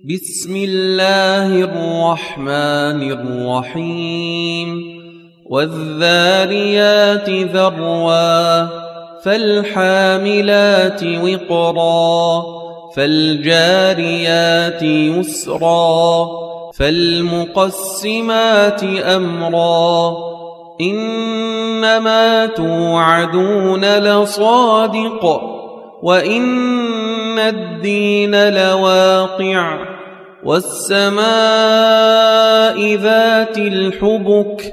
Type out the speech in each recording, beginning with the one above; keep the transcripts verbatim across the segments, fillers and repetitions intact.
بسم الله الرحمن الرحيم والذاريات ذروا فالحاملات وقرا فالجاريات يسرا فالمقسمات أمرا إنما توعدون لصادق وإن الدين لواقع والسماء ذات الحبك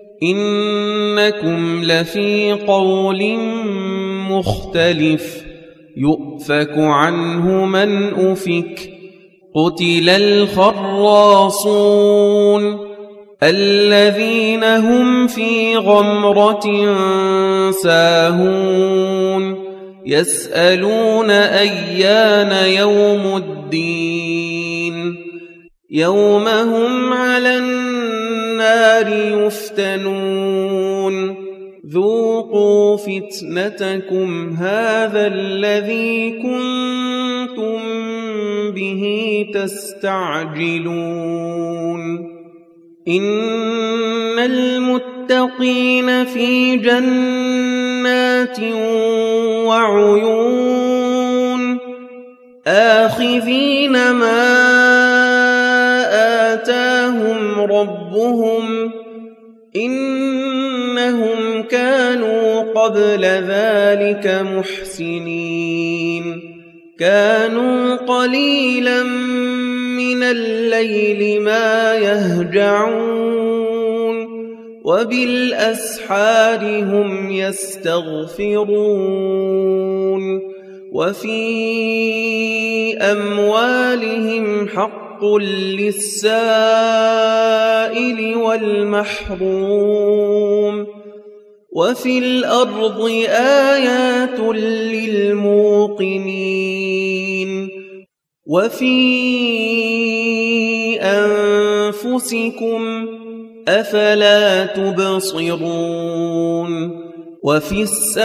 إنكم لفي قول مختلف يؤفك عنه من أفك قتل الخراصون الذين هم في غمرة ساهون يسألون أيان يوم الدين يوم هم على النار يفتنون ذوقوا فتنتكم هذا الذي كنتم به تستعجلون إن المتقين في جنات وعيون آخذين ما آتاهم ربهم إنهم كانوا قبل ذلك محسنين كانوا قليلا من الليل ما يهجعون وبالأسحار هم يستغفرون وفي أموالهم حق للسائل والمحروم وفي الأرض آيات للموقنين وفي أنفسكم أفلا تبصرون وفي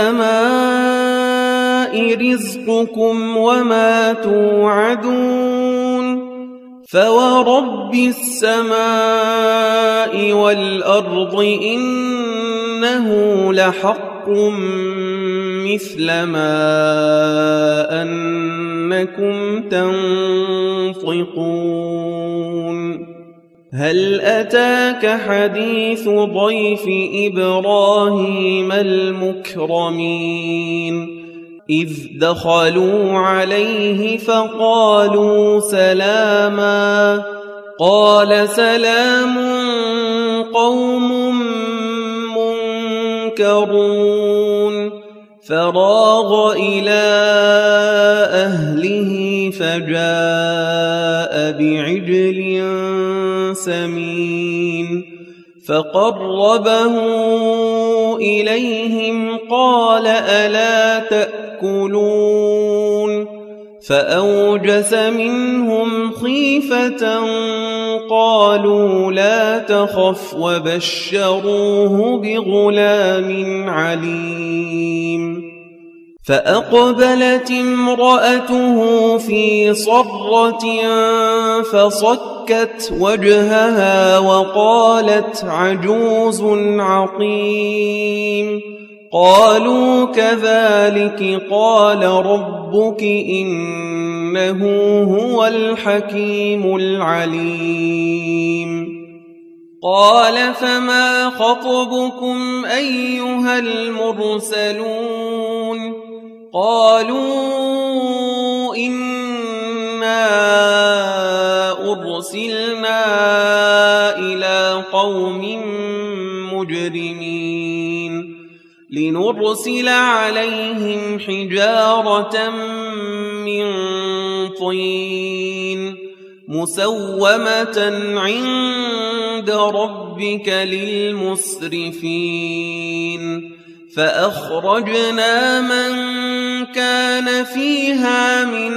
السماء رزقكم وما توعدون فورب السماء والأرض إنه لحق مثل ما أنكم تنطقون هل أتاك حديث ضيف إبراهيم المكرمين إذ دخلوا عليه فقالوا سلاما قال سلام قوم منكرون فراغ إلى أهله فجاء بعجل سمين فقربه إليهم قال ألا تأكلون فأوجس منهم خيفة قالوا لا تخف وبشروه بغلام عليم فأقبلت امرأته في صرة فصكت وجهها وقالت عجوز عقيم قالوا كذلك قال ربك إنه هو الحكيم العليم قال فما خطبكم أيها المرسلون قالوا إنا أرسلنا إلى قوم مجرمين لنرسل عليهم حجارة من طين مسومة عند ربك للمسرفين فأخرجنا من كان فيها من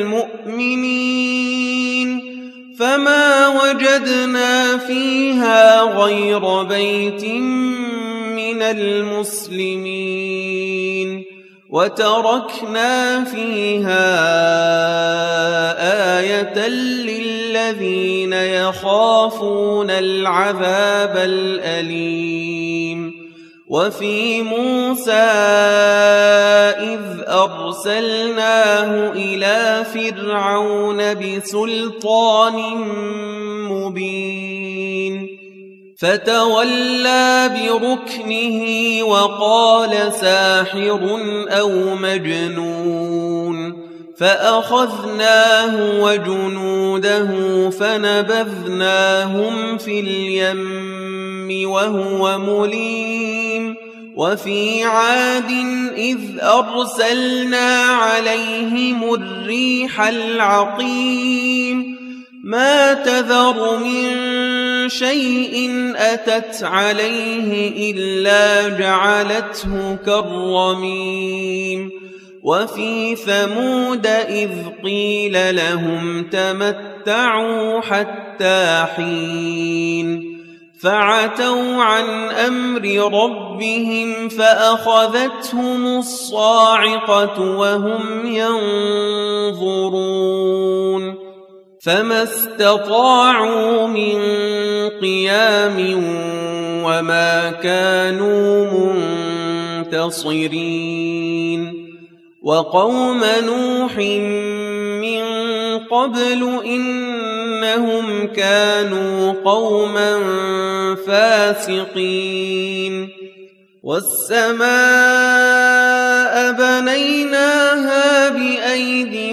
المؤمنين فما وجدنا فيها غير بيت من المسلمين وتركنا فيها آية للذين يخافون العذاب الأليم. وفي موسى إذ أرسلناه إلى فرعون بسلطان مبين فتولى بركنه وقال ساحر أو مجنون فأخذناه وجنوده فنبذناهم في اليم وهو مليم. وفي عاد إذ أرسلنا عليهم الريح العقيم ما تذر من شيء أتت عليه إلا جعلته كالرميم. وفي ثمود إذ قيل لهم تمتعوا حتى حين فعتوا عن أمر ربهم فأخذتهم الصاعقة وهم ينظرون فما استطاعوا من قيام وما كانوا منتصرين. وقوم نوح من قبل إنهم كانوا قوما فاسقين. والسماء بنيناها بأيد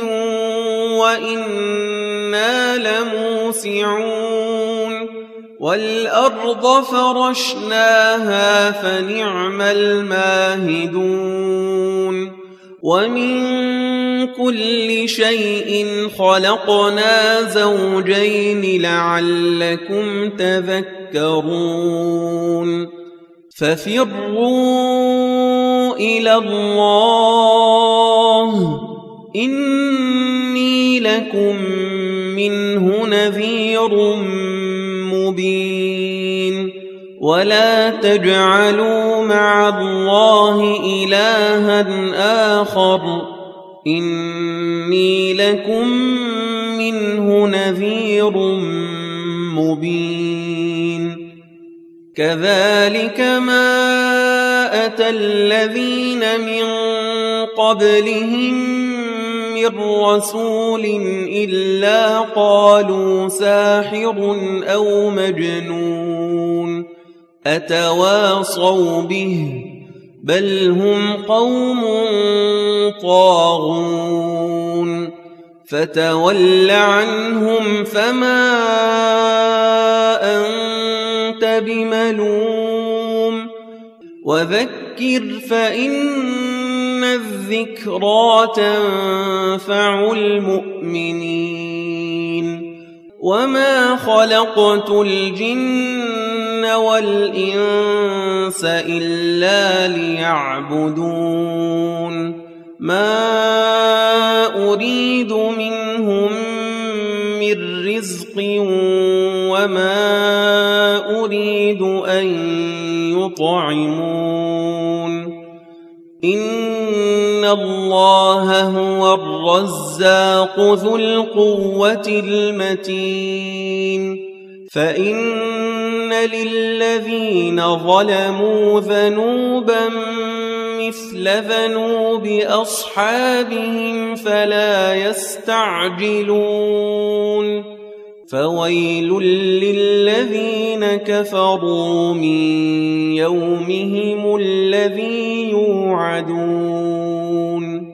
وإنا لموسعون. والأرض فرشناها فنعم الماهدون. ومن كل شيء خلقنا زوجين لعلكم تذكرون. ففروا إلى الله إني لكم منه نذير مبين. ولا تجعلوا مع الله إلها آخر إني لكم منه نذير مبين. كذلك ما أتى الذين من قبلهم من رسول إلا قالوا ساحر أو مجنون أتواصوا به بل هم قوم طاغون. فتول عنهم فما أنت بملوم وذكر فإن الذكرى تنفع المؤمنين. وما خلقت الجن والإنس إلا ليعبدون ما أريد منهم من رزق وما أريد أن يطعمون. إن الله هو الرزاق ذو القوة المتين. فإن للذين ظلموا ذنوبا مثل ذنوب أصحابهم فلا يستعجلون. فويل للذين كفروا من يومهم الذي يوعدون.